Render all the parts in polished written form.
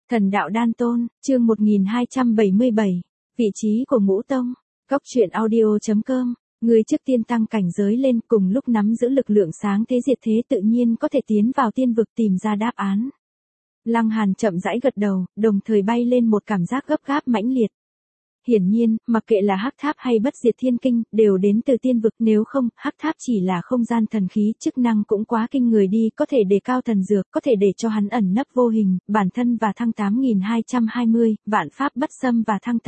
Thần đạo đan tôn, chương 1277, vị trí của Ngũ Tông, góc truyện audio.com, người trước tiên tăng cảnh giới lên cùng lúc nắm giữ lực lượng sáng thế diệt thế tự nhiên có thể tiến vào tiên vực tìm ra đáp án. Lăng Hàn chậm rãi gật đầu, đồng thời bay lên một cảm giác gấp gáp mãnh liệt. Hiển nhiên, mặc kệ là hắc tháp hay bất diệt thiên kinh, đều đến từ tiên vực, nếu không, hắc tháp chỉ là không gian thần khí, chức năng cũng quá kinh người đi, có thể đề cao thần dược, có thể để cho hắn ẩn nấp vô hình, bản thân và thăng 8220, vạn pháp bất xâm và thăng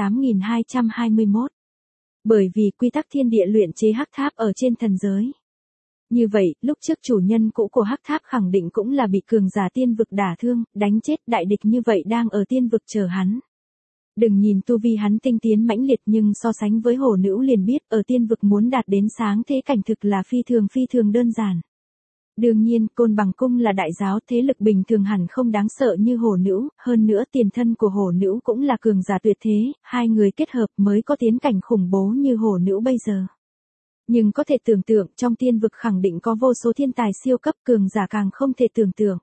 8221. Bởi vì quy tắc thiên địa luyện chế hắc tháp ở trên thần giới. Như vậy, lúc trước chủ nhân cũ của hắc tháp khẳng định cũng là bị cường giả tiên vực đả thương, đánh chết đại địch như vậy đang ở tiên vực chờ hắn. Đừng nhìn tu vi hắn tinh tiến mãnh liệt nhưng so sánh với hổ nữ liền biết ở tiên vực muốn đạt đến sáng thế cảnh thực là phi thường đơn giản. Đương nhiên, Côn Bằng Cung là đại giáo, thế lực bình thường hẳn không đáng sợ như hổ nữ, hơn nữa tiền thân của hổ nữ cũng là cường giả tuyệt thế, hai người kết hợp mới có tiến cảnh khủng bố như hổ nữ bây giờ. Nhưng có thể tưởng tượng trong tiên vực khẳng định có vô số thiên tài siêu cấp cường giả càng không thể tưởng tượng.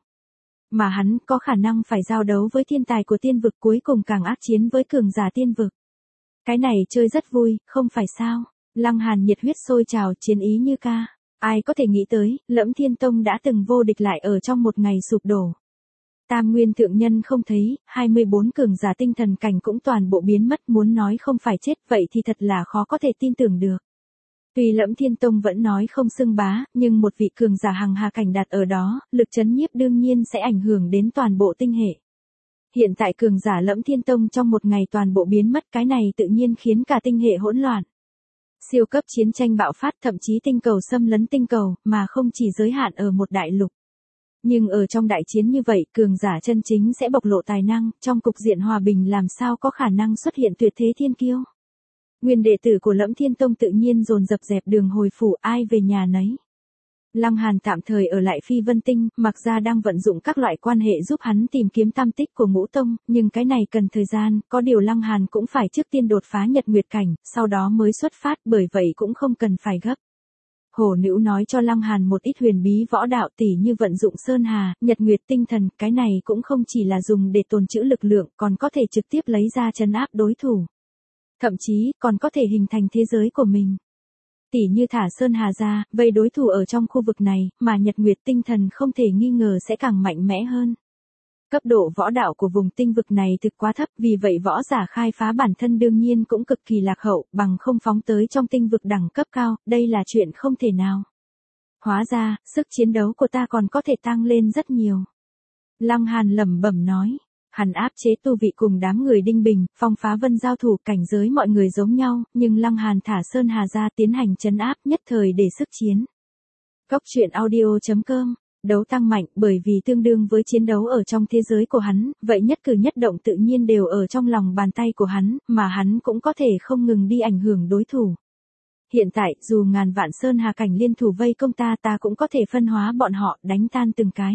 Mà hắn có khả năng phải giao đấu với thiên tài của tiên vực cuối cùng càng ác chiến với cường giả tiên vực. Cái này chơi rất vui, không phải sao? Lăng Hàn nhiệt huyết sôi trào chiến ý như ca. Ai có thể nghĩ tới, Lẫm Thiên Tông đã từng vô địch lại ở trong một ngày sụp đổ. Tam Nguyên Thượng Nhân không thấy, 24 cường giả tinh thần cảnh cũng toàn bộ biến mất, muốn nói không phải chết vậy thì thật là khó có thể tin tưởng được. Tuy Lẫm Thiên Tông vẫn nói không xưng bá, nhưng một vị cường giả hằng hà cảnh đặt ở đó, lực chấn nhiếp đương nhiên sẽ ảnh hưởng đến toàn bộ tinh hệ. Hiện tại cường giả Lẫm Thiên Tông trong một ngày toàn bộ biến mất, cái này tự nhiên khiến cả tinh hệ hỗn loạn. Siêu cấp chiến tranh bạo phát, thậm chí tinh cầu xâm lấn tinh cầu, mà không chỉ giới hạn ở một đại lục. Nhưng ở trong đại chiến như vậy, cường giả chân chính sẽ bộc lộ tài năng, trong cục diện hòa bình làm sao có khả năng xuất hiện tuyệt thế thiên kiêu. Nguyên đệ tử của Lẫm Thiên Tông tự nhiên dồn dập dẹp đường hồi phủ, ai về nhà nấy. Lăng Hàn tạm thời ở lại Phi Vân Tinh, mặc ra đang vận dụng các loại quan hệ giúp hắn tìm kiếm tam tích của Ngũ Tông, nhưng cái này cần thời gian, có điều Lăng Hàn cũng phải trước tiên đột phá Nhật Nguyệt cảnh, sau đó mới xuất phát, bởi vậy cũng không cần phải gấp. Hổ nữ nói cho Lăng Hàn một ít huyền bí võ đạo tỉ như vận dụng Sơn Hà, Nhật Nguyệt tinh thần, cái này cũng không chỉ là dùng để tồn trữ lực lượng, còn có thể trực tiếp lấy ra trấn áp đối thủ. Thậm chí, còn có thể hình thành thế giới của mình. Tỉ như thả Sơn Hà ra, vây đối thủ ở trong khu vực này, mà Nhật Nguyệt tinh thần không thể nghi ngờ sẽ càng mạnh mẽ hơn. Cấp độ võ đạo của vùng tinh vực này thực quá thấp, vì vậy võ giả khai phá bản thân đương nhiên cũng cực kỳ lạc hậu, bằng không phóng tới trong tinh vực đẳng cấp cao, đây là chuyện không thể nào. Hóa ra, sức chiến đấu của ta còn có thể tăng lên rất nhiều. Lăng Hàn lẩm bẩm nói. Hắn áp chế tu vị cùng đám người Đinh Bình, Phong Phá Vân giao thủ, cảnh giới mọi người giống nhau, nhưng Lăng Hàn thả Sơn Hà ra tiến hành trấn áp nhất thời để sức chiến. Góc truyện audio.com, đấu tăng mạnh bởi vì tương đương với chiến đấu ở trong thế giới của hắn, vậy nhất cử nhất động tự nhiên đều ở trong lòng bàn tay của hắn, mà hắn cũng có thể không ngừng đi ảnh hưởng đối thủ. Hiện tại, dù ngàn vạn Sơn Hà cảnh liên thủ vây công ta cũng có thể phân hóa bọn họ, đánh tan từng cái.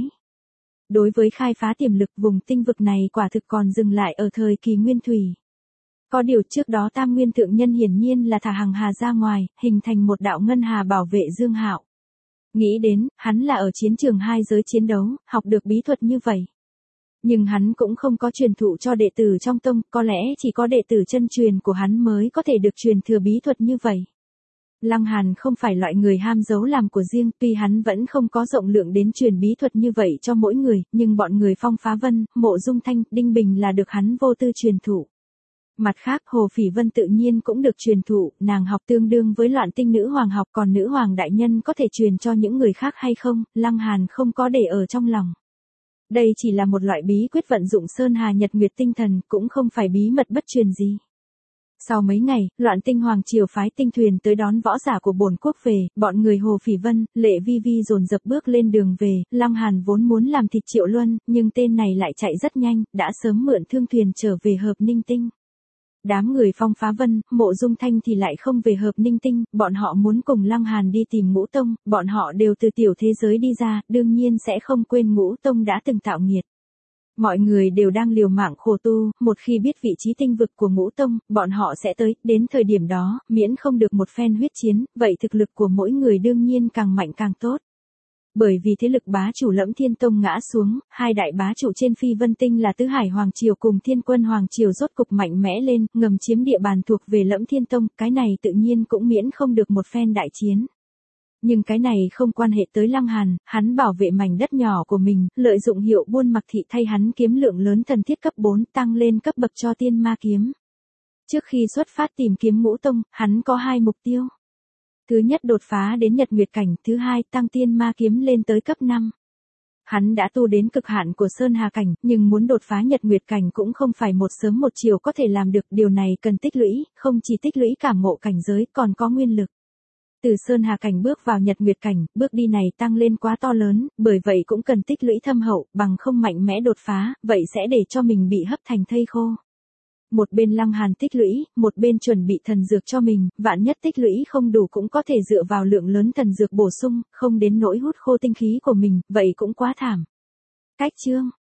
Đối với khai phá tiềm lực vùng tinh vực này quả thực còn dừng lại ở thời kỳ nguyên thủy. Có điều trước đó Tam Nguyên Thượng Nhân hiển nhiên là thả hằng hà ra ngoài, hình thành một đạo ngân hà bảo vệ Dương Hạo. Nghĩ đến, hắn là ở chiến trường hai giới chiến đấu, học được bí thuật như vậy. Nhưng hắn cũng không có truyền thụ cho đệ tử trong tông, có lẽ chỉ có đệ tử chân truyền của hắn mới có thể được truyền thừa bí thuật như vậy. Lăng Hàn không phải loại người ham giấu làm của riêng, tuy hắn vẫn không có rộng lượng đến truyền bí thuật như vậy cho mỗi người, nhưng bọn người Phong Phá Vân, Mộ Dung Thanh, Đinh Bình là được hắn vô tư truyền thụ. Mặt khác, Hồ Phỉ Vân tự nhiên cũng được truyền thụ, nàng học tương đương với Loạn Tinh Nữ Hoàng học, còn Nữ Hoàng đại nhân có thể truyền cho những người khác hay không, Lăng Hàn không có để ở trong lòng. Đây chỉ là một loại bí quyết vận dụng Sơn Hà Nhật Nguyệt tinh thần, cũng không phải bí mật bất truyền gì. Sau mấy ngày, Loạn Tinh Hoàng triều phái tinh thuyền tới đón võ giả của bổn quốc về, bọn người Hồ Phỉ Vân, Lệ Vi Vi dồn dập bước lên đường về, Lăng Hàn vốn muốn làm thịt Triệu Luân, nhưng tên này lại chạy rất nhanh, đã sớm mượn thương thuyền trở về Hợp Ninh Tinh. Đám người Phong Phá Vân, Mộ Dung Thanh thì lại không về Hợp Ninh Tinh, bọn họ muốn cùng Lăng Hàn đi tìm Ngũ Tông, bọn họ đều từ tiểu thế giới đi ra, đương nhiên sẽ không quên Ngũ Tông đã từng tạo nghiệt. Mọi người đều đang liều mạng khổ tu, một khi biết vị trí tinh vực của Ngũ Tông, bọn họ sẽ tới, đến thời điểm đó, miễn không được một phen huyết chiến, vậy thực lực của mỗi người đương nhiên càng mạnh càng tốt. Bởi vì thế lực bá chủ Lẫm Thiên Tông ngã xuống, hai đại bá chủ trên Phi Vân Tinh là Tứ Hải Hoàng Triều cùng Thiên Quân Hoàng Triều rốt cục mạnh mẽ lên, ngầm chiếm địa bàn thuộc về Lẫm Thiên Tông, cái này tự nhiên cũng miễn không được một phen đại chiến. Nhưng cái này không quan hệ tới Lăng Hàn, hắn bảo vệ mảnh đất nhỏ của mình, lợi dụng hiệu buôn mặc thị thay hắn kiếm lượng lớn thần thiết cấp 4 tăng lên cấp bậc cho tiên ma kiếm. Trước khi xuất phát tìm kiếm Ngũ Tông, hắn có hai mục tiêu. Thứ nhất đột phá đến Nhật Nguyệt Cảnh, thứ hai tăng tiên ma kiếm lên tới cấp 5. Hắn đã tu đến cực hạn của Sơn Hà Cảnh, nhưng muốn đột phá Nhật Nguyệt Cảnh cũng không phải một sớm một chiều có thể làm được, điều này cần tích lũy, không chỉ tích lũy cảm ngộ cảnh giới còn có nguyên lực. Từ Sơn Hà Cảnh bước vào Nhật Nguyệt Cảnh, bước đi này tăng lên quá to lớn, bởi vậy cũng cần tích lũy thâm hậu, bằng không mạnh mẽ đột phá, vậy sẽ để cho mình bị hấp thành thây khô. Một bên Lăng Hàn tích lũy, một bên chuẩn bị thần dược cho mình, vạn nhất tích lũy không đủ cũng có thể dựa vào lượng lớn thần dược bổ sung, không đến nỗi hút khô tinh khí của mình, vậy cũng quá thảm. Cách chương